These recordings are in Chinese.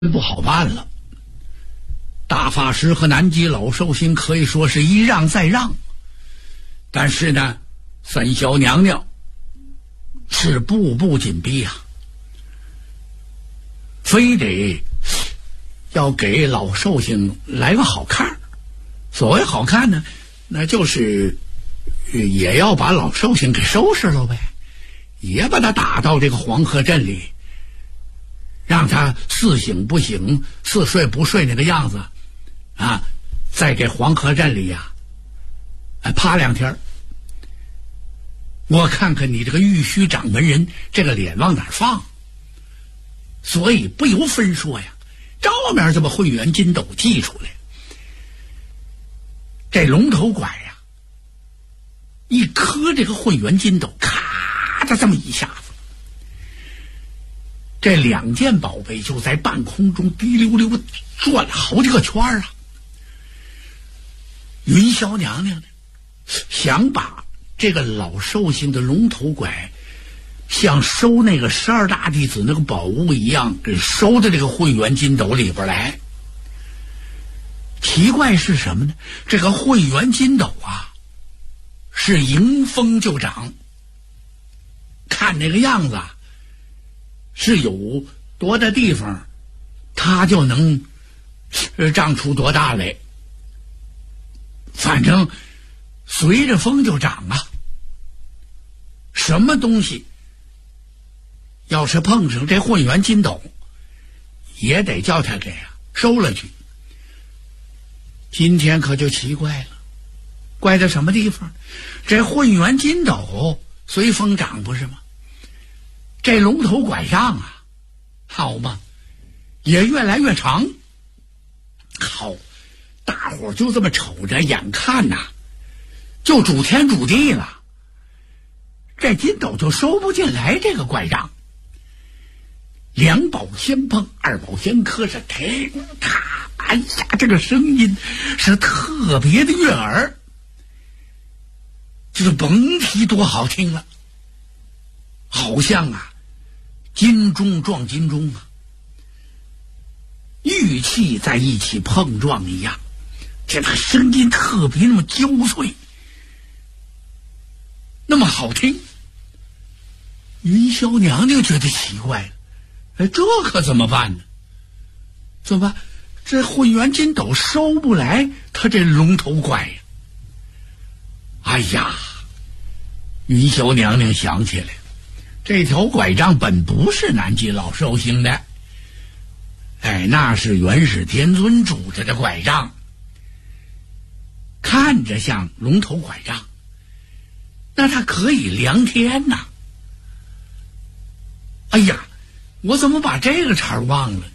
不好办了。大法师和南极老寿星可以说是一让再让，但是呢，三小娘娘是步步紧逼啊，非得要给老寿星来个好看。所谓好看呢，那就是也要把老寿星给收拾了呗，也把他打到这个黄河镇里，让他似醒不醒，似睡不睡那个样子啊，在这黄河镇里呀，趴2天。我看看你这个玉虚掌门人这个脸往哪儿放。所以不由分说呀，照面这么混元金斗祭出来，这龙头拐呀，一磕这个混元金斗，咔的这么一下子，这2件宝贝就在半空中滴溜溜转了好几个圈啊。云霄娘娘呢，想把这个老寿星的龙头拐像收那个12大弟子那个宝物一样，给收到这个混元金斗里边来。奇怪是什么呢？这个混元金斗啊，是迎风就长，看那个样子啊，是有多大地方它就能长出多大来，反正随着风就长啊。什么东西要是碰上这混元金斗，也得叫他给收了去。今天可就奇怪了，怪在什么地方？这混元金斗随风长不是吗？这龙头拐杖啊，好嘛，也越来越长。好，大伙就这么瞅着，眼看呐，就主天主地了。这金斗就收不进来这个拐杖。2宝先碰，2宝先磕，是停咔，哎呀，这个声音是特别的悦耳，就是甭提多好听了，好像啊金钟撞金钟啊，玉器在一起碰撞一样，这个声音特别那么娇脆，那么好听。云霄娘娘觉得奇怪了，这可怎么办呢？怎么办？这混元金斗收不来他这龙头拐呀！哎呀，云霄娘娘想起来，这条拐杖本不是南极老寿星的，那是元始天尊拄着的拐杖，看着像龙头拐杖，那它可以量天呐。哎呀，我怎么把这个茬忘了呢？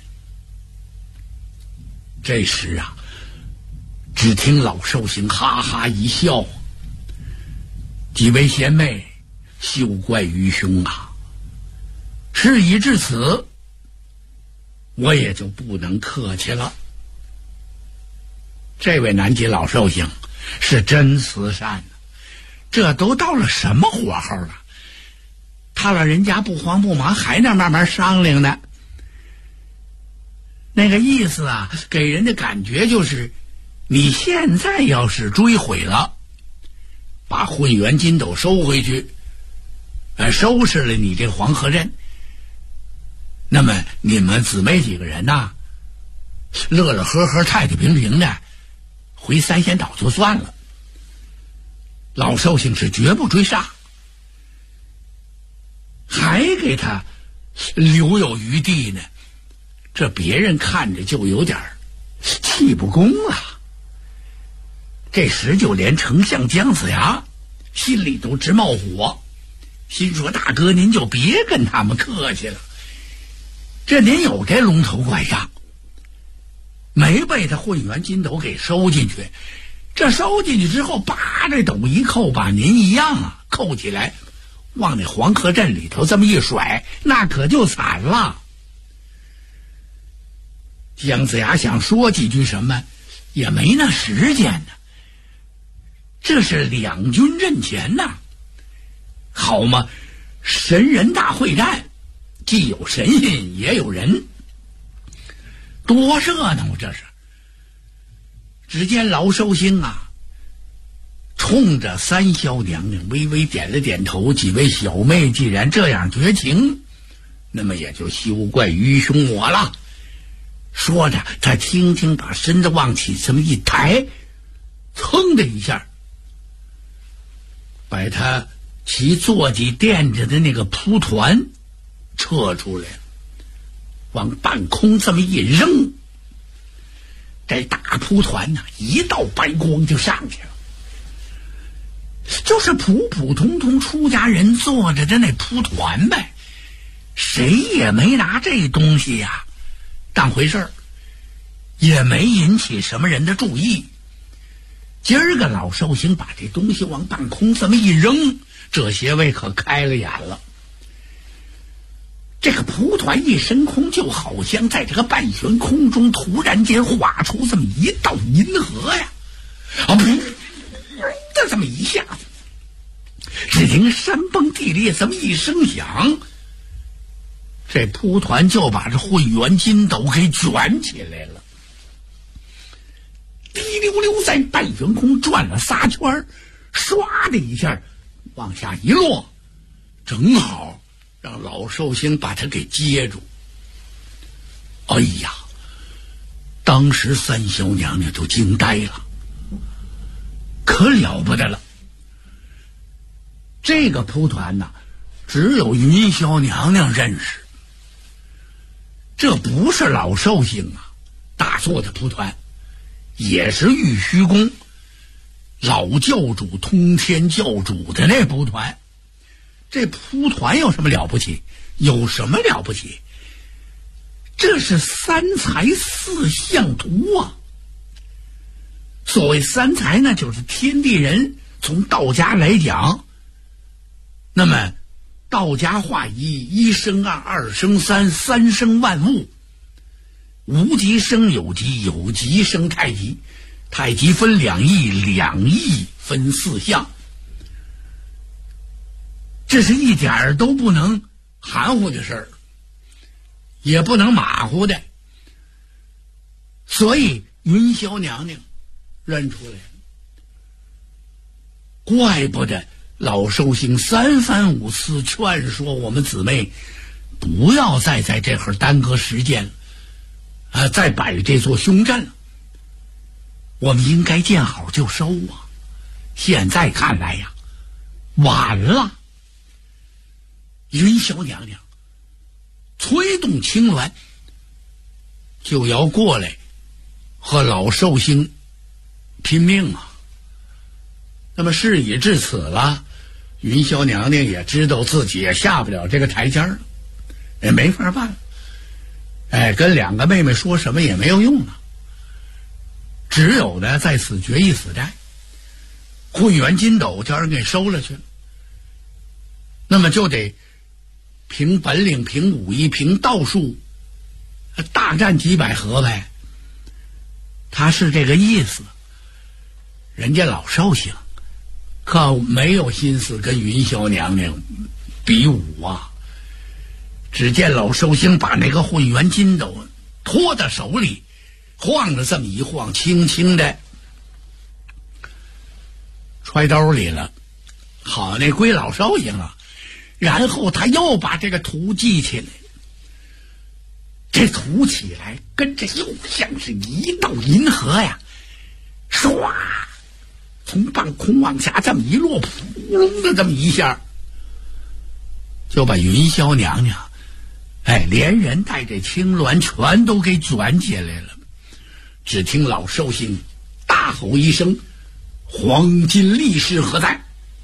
这时啊，只听老寿星哈哈一笑，几位贤妹，休怪愚兄啊，事已至此，我也就不能客气了。这位南极老寿星是真慈善呢，这都到了什么火候了，他老人家不慌不忙，还那慢慢商量呢。那个意思啊，给人的感觉就是，你现在要是追悔了，把混元金斗收回去，收拾了你这黄河镇，那么你们姊妹几个人呐，乐乐呵呵、太太平平的回三仙岛就算了。老寿星是绝不追杀，还给他留有余地呢，这别人看着就有点气不公啊。这时就连丞相姜子牙心里都直冒火，心说大哥您就别跟他们客气了，这您有这龙头拐杖，没被他混元金斗给收进去，这收进去之后，把这斗一扣，把您一样啊扣起来，往那黄河镇里头这么一甩，那可就惨了。姜子牙想说几句什么，也没那时间呢。这是两军阵前呐，好嘛，神人大会战，既有神仙也有人。 多热闹这是！只见老寿星啊，冲着三霄娘娘微微点了点头。几位小妹既然这样绝情，那么也就休怪愚兄我了。说着，他轻轻把身子往起这么一抬，噌的一下，把他其坐骑垫着的那个蒲团撤出来，往半空这么一扔，这大蒲团呢，一道白光就上去了。就是普普通通出家人坐着的那蒲团呗，谁也没拿这东西呀当回事儿，也没引起什么人的注意。今儿个老寿星把这东西往半空这么一扔，这些位可开了眼了。这个蒲团一升空，就好像在这个半悬空中突然间画出这么一道银河呀！噗，这么一下子，只听山崩地裂这么一声响，这蒲团就把这混元金斗给卷起来了，滴溜溜在半悬空转了仨圈，唰的一下往下一落，正好让老寿星把他给接住。哎呀，当时三霄娘娘就惊呆了，可了不得了。这个蒲团呢，只有云霄娘娘认识，这不是老寿星啊大做的蒲团，也是玉虚宫老教主通天教主的那蒲团。这蒲团有什么了不起？有什么了不起？这是三才四象图啊！所谓三才呢，就是天地人。从道家来讲，那么道家化一，一生二，二生三，三生万物。无极生有极，有极生太极，太极分两仪，两仪分四象。这是一点儿都不能含糊的事儿，也不能马虎的。所以云霄娘娘认出来了，怪不得老寿星三番五次劝说我们姊妹不要再在这会儿耽搁时间了，再摆这座凶阵了。我们应该见好就收啊！现在看来呀，晚了。云霄娘娘催动青鸾，就要过来和老寿星拼命啊。那么事已至此了，云霄娘娘也知道自己也下不了这个台阶了，也没法办了。跟两个妹妹说什么也没有用了，只有呢在此决一死战。混元金斗叫人给收了去了，那么就得凭本领，凭武艺，凭道术，大战几百合呗。他是这个意思。人家老寿星可没有心思跟云霄娘娘比武啊。只见老寿星把那个混元金斗托在手里，晃了这么一晃，轻轻的揣兜里了。好，那归老寿星了。然后他又把这个图记起来，这图起来跟这又像是一道银河呀，唰，从半空往下这么一落，扑隆的这么一下，就把云霄娘娘连人带这青鸾全都给卷起来了。只听老寿星大吼一声：“黄金力士何在？”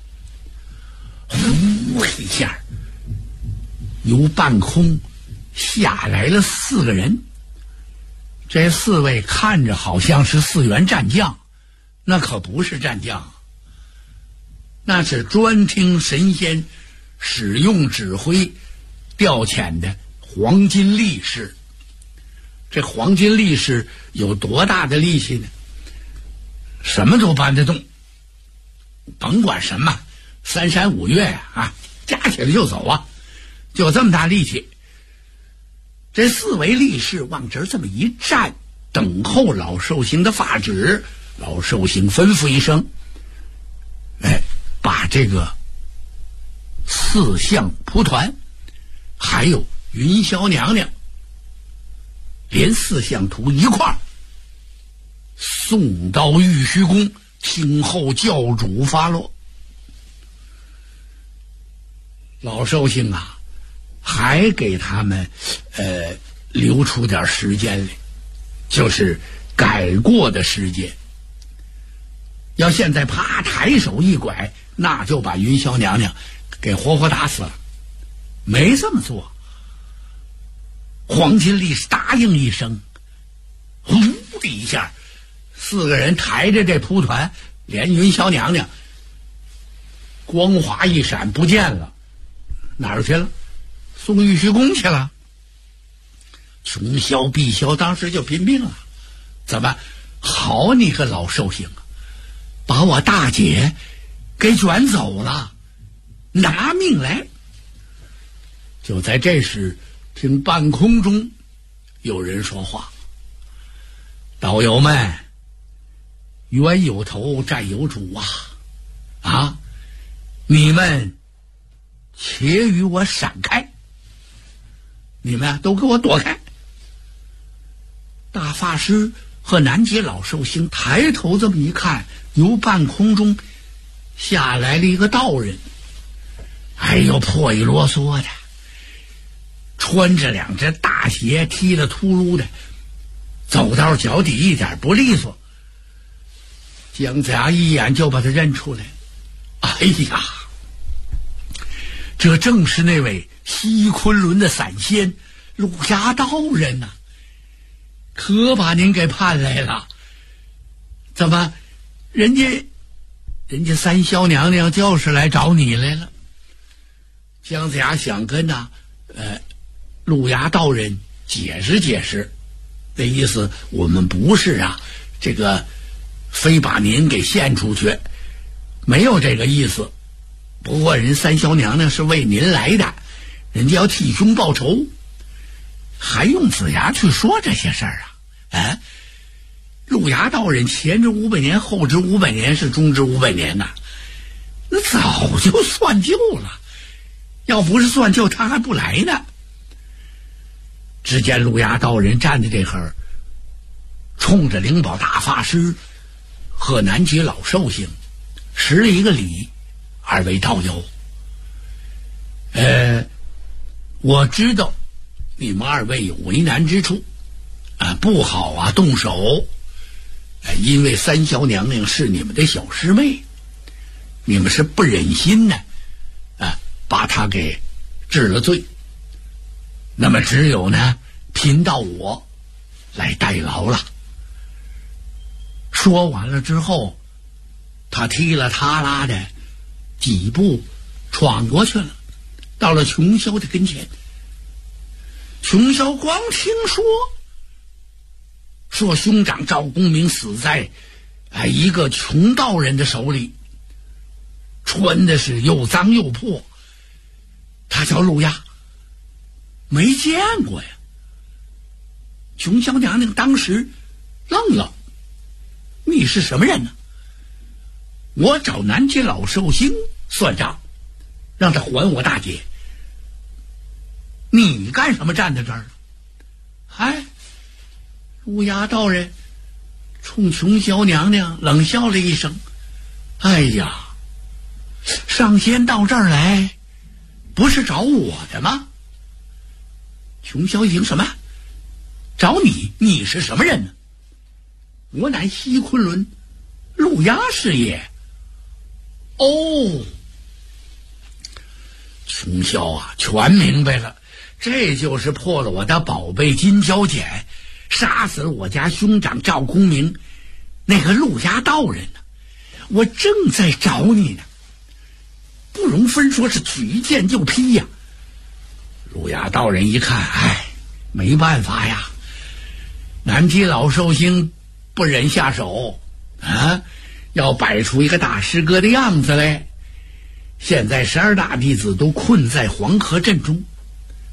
呼一下，由半空下来了4个人。这4位看着好像是4员战将，那可不是战将，那是专听神仙使用指挥调遣的黄金力士。这黄金力士有多大的力气呢？什么都搬得动，甭管什么3山5岳呀，加起来就走啊，就这么大力气。 这4位力士往这儿这么一站，等候老寿星的发旨。老寿星吩咐一声，把这个4相蒲团还有云霄娘娘连4相图一块儿送到玉虚宫，听候教主发落。老寿星啊，还给他们留出点时间来，就是改过的时间。要现在啪抬手一拐，那就把云霄娘娘给活活打死了。没这么做。黄金力士答应一声，呼的一下，4个人抬着这蒲团，连云霄娘娘光华一闪不见了。哪儿去了？送玉虚宫去了。琼霄、碧霄当时就拼命了，怎么好你个老寿星啊，把我大姐给卷走了，拿命来！就在这时，听半空中有人说话：“道友们，冤有头债有主啊！你们且与我闪开！你们都给我躲开！”大法师和南极老寿星抬头这么一看，由半空中下来了一个道人。哎呦，破衣啰嗦的，穿着2只大鞋，踢得秃噜的，走到脚底一点不利索。姜子牙一眼就把他认出来。哎呀，这正是那位西昆仑的散仙陆家道人呐，可把您给盼来了。怎么人家三霄娘娘就是来找你来了。姜子牙想跟陆牙道人解释解释，那意思我们不是这个非把您给献出去，没有这个意思。不过人三霄娘娘是为您来的，人家要替兄报仇，还用子牙去说这些事儿啊？陆牙道人前知500年，后知500年，是中知500年呐，那早就算旧了。要不是算旧，他还不来呢。只见陆牙道人站在这会儿，冲着灵宝大法师和南极老寿星施了一个礼：“2位道友，我知道你们2位有为难之处不好动手，因为三霄娘娘是你们的小师妹，你们是不忍心呢把她给治了罪，那么只有呢贫道我来代劳了。”说完了之后，他踢了踏拉的几步闯过去了，到了琼霄的跟前。琼霄光听说兄长赵公明死在一个穷道人的手里，穿的是又脏又破，他叫陆压，没见过呀。琼霄娘娘当时愣了：“你是什么人呢？”“我找南极老寿星算账，让他还我大姐。你干什么站在这儿？”陆牙道人冲琼霄娘娘冷笑了一声：“哎呀，上仙到这儿来不是找我的吗？”琼霄一听：“什么？找你？你是什么人呢？”“我乃西昆仑陆压是也。”“哦。”琼霄全明白了，这就是破了我的宝贝金蛟锏，杀死了我家兄长赵公明那个陆家道人呢。我正在找你呢，不容分说，是举剑就劈呀。陆家道人一看，没办法呀，南极老寿星不忍下手要摆出一个大师哥的样子来。现在12大弟子都困在黄河阵中，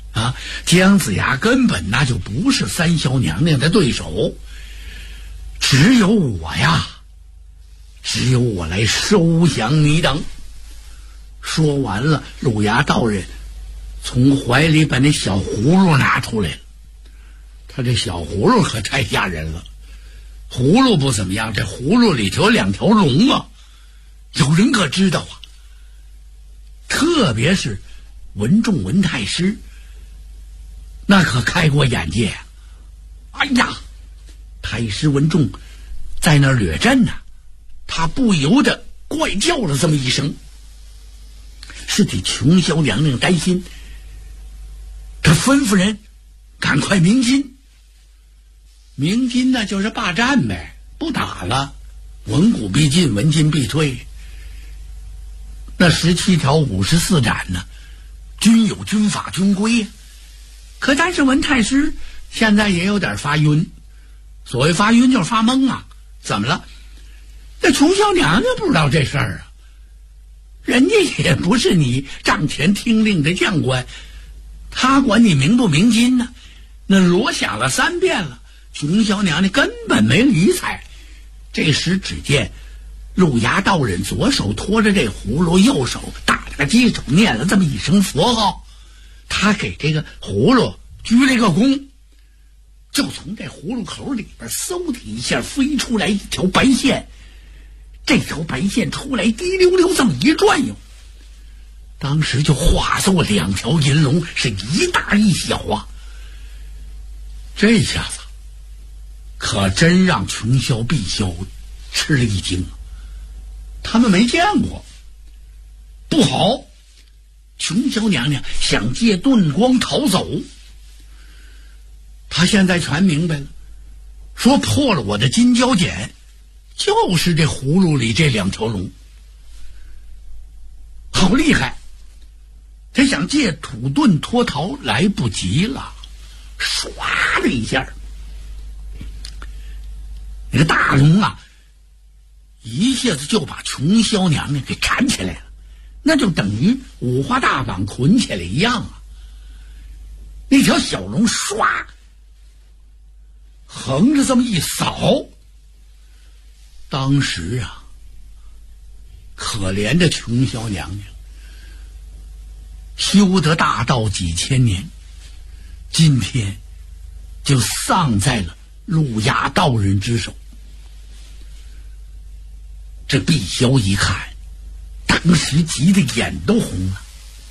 啊，姜子牙根本那就不是三霄娘娘的对手，只有我呀，只有我来收降你等。说完了，路牙道人从怀里把那小葫芦拿出来了。他这小葫芦可太吓人了，葫芦不怎么样，这葫芦里头有2条龙啊！有人可知道啊，特别是文仲文太师，那可开过眼界啊！哎呀，太师文仲在那儿掠阵呢，他不由得怪叫了这么一声，是替琼霄娘娘担心，他吩咐人赶快鸣金。鸣金呢就是罢战呗，不打了，文武必进，文金必退。那17条54斩呢，均有军法军规呀。可但是文太师现在也有点发晕，所谓发晕就是发懵啊。怎么了？那琼霄娘娘不知道这事儿啊，人家也不是你帐前听令的将官，他管你鸣不鸣金呢？那锣响了3遍了，琼霄娘娘根本没理睬。这时只见路牙道人左手托着这葫芦，右手打了个鸡手，念了这么一声佛号，他给这个葫芦鞠了一个躬，就从这葫芦口里边嗖的一下飞出来一条白线。这条白线出来滴溜溜这么一转悠，当时就化作2条银龙，是一大一小啊。这下子可真让琼霄碧霄吃了一惊，他们没见过。不好，琼霄娘娘想借遁光逃走，他现在全明白了，说破了我的金蛟锏，就是这葫芦里这2条龙，好厉害。他想借土遁脱逃，来不及了，唰的一下，那个大龙啊一下子就把琼霄娘娘给缠起来了，那就等于五花大绑捆起来一样啊。那条小龙唰横着这么一扫，当时啊，可怜的琼霄娘娘修得大道几千年，今天就丧在了路牙道人之手。这碧霄一看，当时急得眼都红了。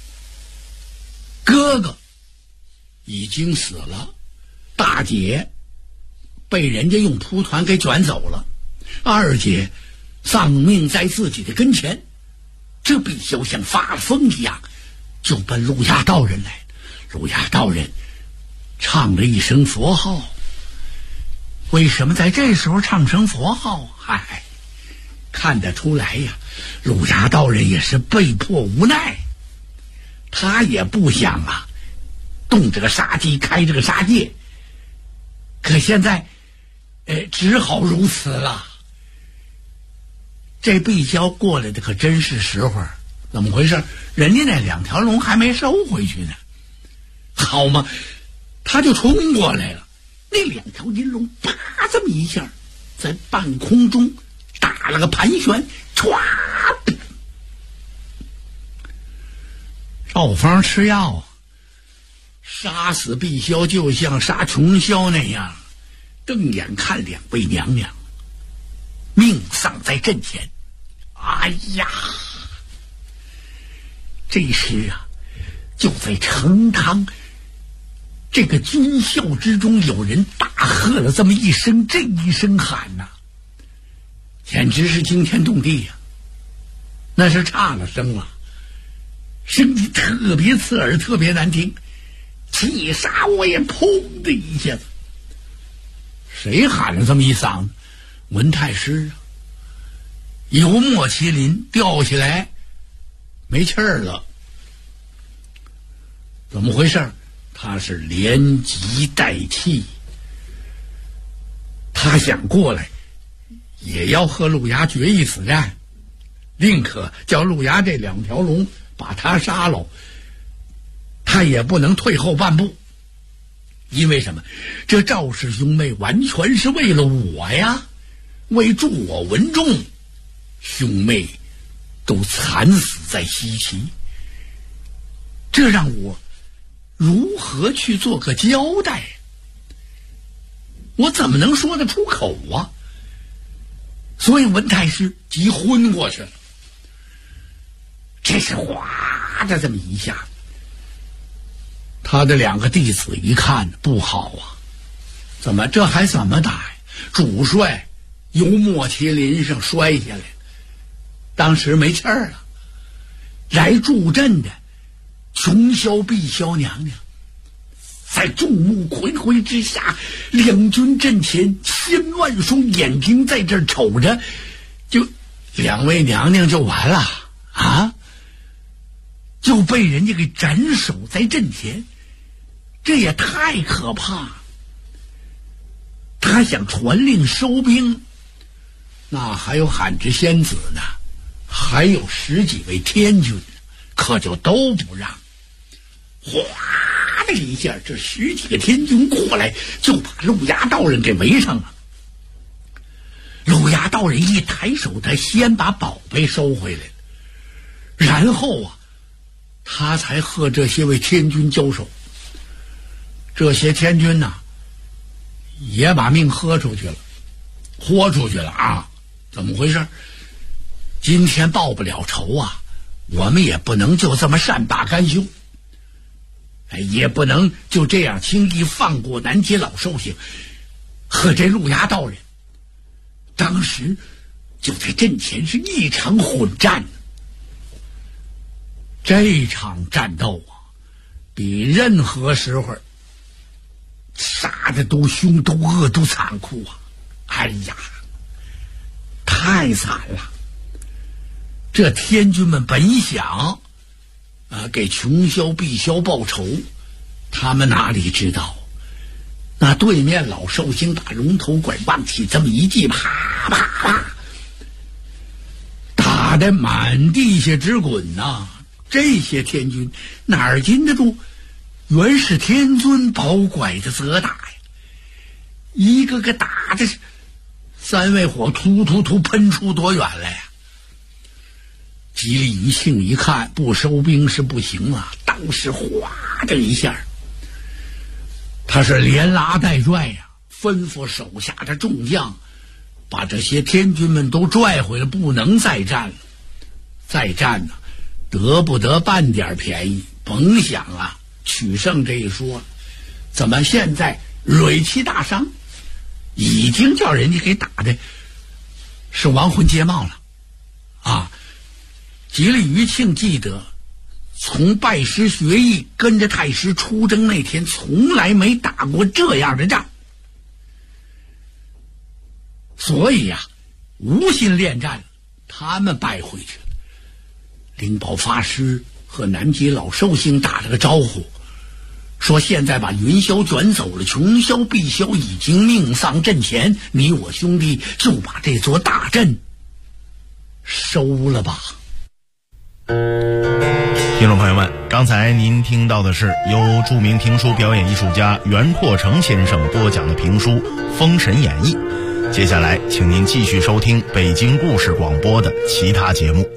哥哥已经死了，大姐被人家用蒲团给卷走了，二姐丧命在自己的跟前。这碧霄像发了疯一样，就奔路牙道人来。路牙道人唱了一声佛号。为什么在这时候唱声佛号？嗨，看得出来呀，路牙道人也是被迫无奈，他也不想啊动这个杀机，开这个杀戒，可现在只好如此了。这碧霄过来的可真是时候，怎么回事？人家那2条龙还没收回去呢，好嘛，他就冲过来了。那2条银龙啪这么一下在半空中打了个盘旋，唰，赵方吃药啊，杀死碧霄就像杀琼霄那样，瞪眼看2位娘娘命丧在阵前。哎呀，这时啊，就在成汤这个军校之中，有人大喝了这么一声，这一声喊呐，简直是惊天动地呀！那是差了声了，声音特别刺耳，特别难听。气杀我也！砰的一下子，谁喊了这么一嗓子？文太师啊，油墨麒麟掉下来没气儿了。怎么回事？他是连急带气，他想过来也要和路牙决一死战，宁可叫路牙这2条龙把他杀了，他他也不能退后半步。因为什么？这赵氏兄妹完全是为了我呀，为助我文仲，兄妹都惨死在西岐，这让我如何去做个交代？我怎么能说得出口啊？所以文太师急昏过去了。这是哗的这么一下，他的两个弟子一看不好啊，这还怎么打呀？主帅由莫麒麟上摔下来，当时没气儿了。来助阵的琼霄碧霄娘娘在众目睽睽之下，两军阵前千万双眼睛在这儿瞅着，就两位娘娘就完了啊，就被人家给斩首在阵前，这也太可怕。他想传令收兵，那还有罕之仙子呢，还有10几位天军，可就都不让。哗的一下，这10几个天军过来，就把陆牙道人给围上了。陆牙道人一抬手，他先把宝贝收回来了，然后啊，他才和这些位天军交手。这些天军呢，也把命豁出去了啊！怎么回事？今天报不了仇啊，我们也不能就这么善罢甘休，也不能就这样轻易放过南街老寿星和这陆牙道人。当时就在阵前是一场混战，这场战斗啊，比任何时候杀的都凶都恶都残酷啊！哎呀，太惨了！这天军们本想给琼霄碧霄报仇，他们哪里知道，那对面老寿星把龙头拐棒起这么一记，啪啪啪，打得满地下直滚呐！这些天军哪儿禁得住元始天尊保拐的责打呀？一个个打的三味火突突突喷出多远来呀！吉利余庆一看不收兵是不行啊，当时哗的一下，他是连拉带拽呀，吩咐手下的众将把这些天军们都拽回来，不能再战了。再战呢，得不得半点便宜，甭想啊取胜这一说。怎么现在锐气大伤，已经叫人家给打的是亡魂皆冒了啊！吉利余庆记得从拜师学艺跟着太师出征那天，从来没打过这样的仗，所以呀无心恋战，他们败回去了。灵宝法师和南极老寿星打了个招呼，说现在把云霄卷走了，琼霄碧霄已经命丧阵前，你我兄弟就把这座大阵收了吧。 听众朋友们，刚才您听到的是由著名评书表演艺术家袁阔成先生播讲的评书《封神演义》。接下来请您继续收听北京故事广播的其他节目。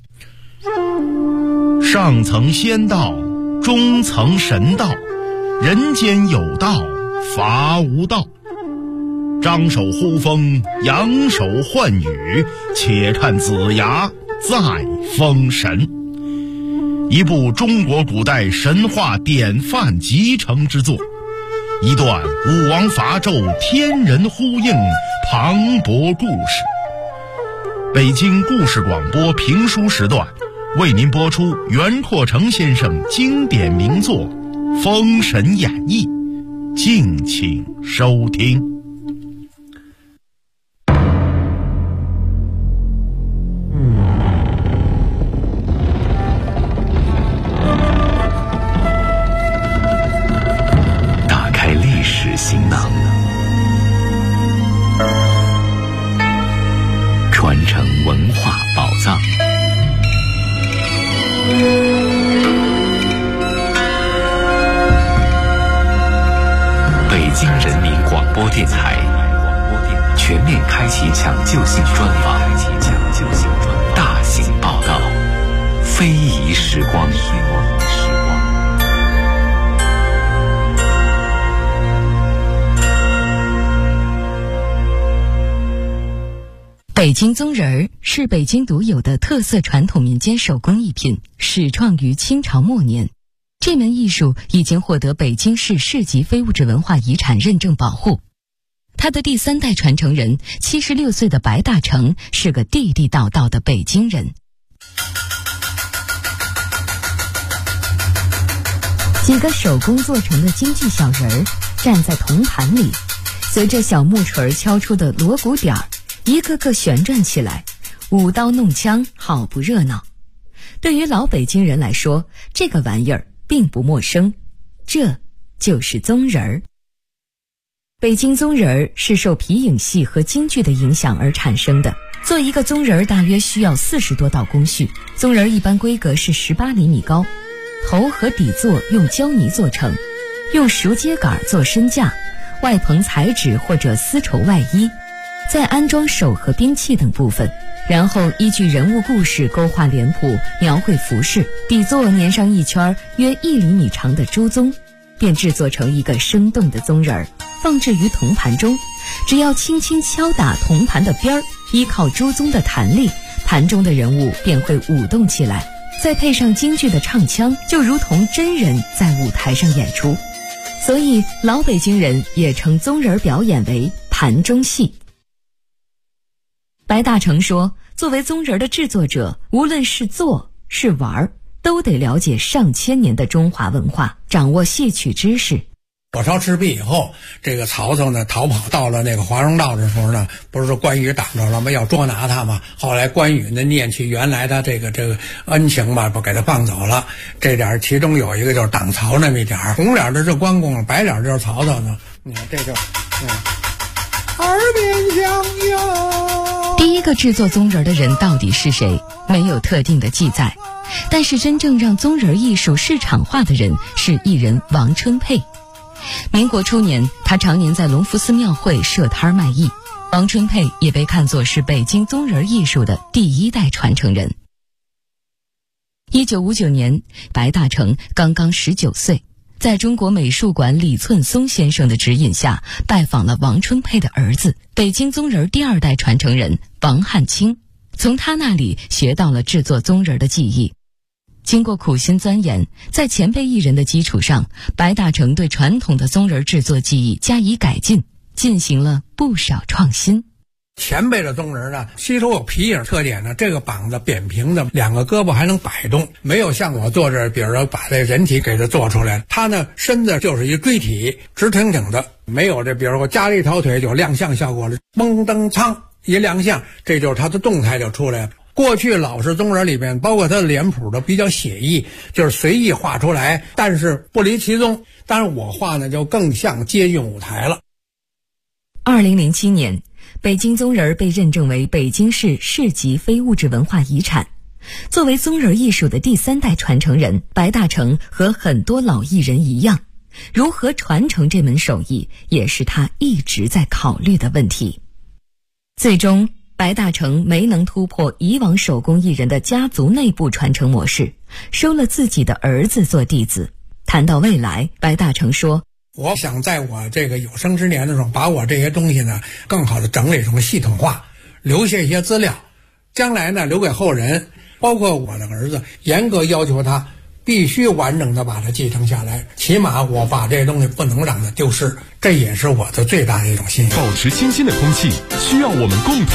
上层仙道，中层神道，人间有道，伐无道。张手呼风，扬手唤雨，且看子牙再封神。一部中国古代神话典范集成之作，一段武王伐纣天人呼应磅礴故事。北京故事广播评书时段为您播出袁阔成先生经典名作《封神演义》，敬请收听。 打开历史行囊，传承文化宝藏。 播电台全面开启抢救性专访，大型报道，非遗时光。 北京宗人儿是北京独有的特色传统民间手工艺品，始创于清朝末年。这门艺术已经获得北京市市级非物质文化遗产认证保护。他的第3代传承人76岁的白大成是个地地道道的北京人。几个手工做成的京剧小人儿站在铜盘里，随着小木锤敲出的锣鼓点儿，一个个旋转起来，舞刀弄枪，好不热闹。对于老北京人来说，这个玩意儿并不陌生，这就是宗人儿。北京宗人儿是受皮影戏和京剧的影响而产生的。做一个宗人儿大约需要40多道工序，宗人儿一般规格是18厘米高，头和底座用胶泥做成，用熟秸秆做身架，外棚彩纸或者丝绸外衣，再安装手和兵器等部分，然后依据人物故事勾画脸谱，描绘服饰，底座粘上一圈约1厘米长的猪鬃，便制作成一个生动的宗人儿，放置于铜盘中。只要轻轻敲打铜盘的边儿，依靠猪鬃的弹力，盘中的人物便会舞动起来，再配上京剧的唱腔，就如同真人在舞台上演出。所以老北京人也称宗人表演为盘中戏。白大成说，作为宗人的制作者，无论是做是玩，都得了解上千年的中华文化，掌握戏曲知识。 火烧赤壁以后，这个曹操呢逃跑到了那个华容道的时候呢，不是说关羽挡着了吗？要捉拿他嘛。后来关羽呢念起原来的这个恩情吧，不给他放走了。这点其中有一个就是挡曹那么一点，红脸的是关公，白脸就是曹操呢。你看这就耳边响哟。 第一个制作宗人的人到底是谁？没有特定的记载，但是真正让宗人艺术市场化的人是艺人王春佩。民国初年，他常年在隆福寺庙会设摊卖艺。王春佩也被看作是北京宗人艺术的第1代传承人。1959年，白大成刚刚19岁，在中国美术馆李寸松先生的指引下，拜访了王春佩的儿子，北京宗人第2代传承人王汉卿，从他那里学到了制作宗人的技艺。经过苦心钻研，在前辈艺人的基础上，白大成对传统的宗人制作技艺加以改进，进行了不少创新。 前辈的宗人呢，吸收有皮影特点呢，这个膀子扁平的，2个胳膊还能摆动，没有像我做这，比如说把这人体给它做出来，他呢身子就是一锥体，直挺挺的，没有这，比如说加了一条腿就亮相效果了，蒙登苍一亮相，这就是他的动态就出来了。过去老式宗人里面，包括他的脸谱都比较写意，就是随意画出来，但是不离其宗。当然我画呢就更像接近舞台了。 2007年，北京宗人被认证为北京市市级非物质文化遗产。作为宗人艺术的第3代传承人，白大成和很多老艺人一样，如何传承这门手艺，也是他一直在考虑的问题。最终白大成没能突破以往手工艺人的家族内部传承模式，收了自己的儿子做弟子。谈到未来，白大成说， 我想在我这个有生之年的时候，把我这些东西呢更好的整理成系统化，留下一些资料，将来呢留给后人，包括我的儿子，严格要求他必须完整的把它继承下来，起码我把这东西不能让它丢失，这也是我的最大的一种心愿。 保持清新的空气，需要我们共同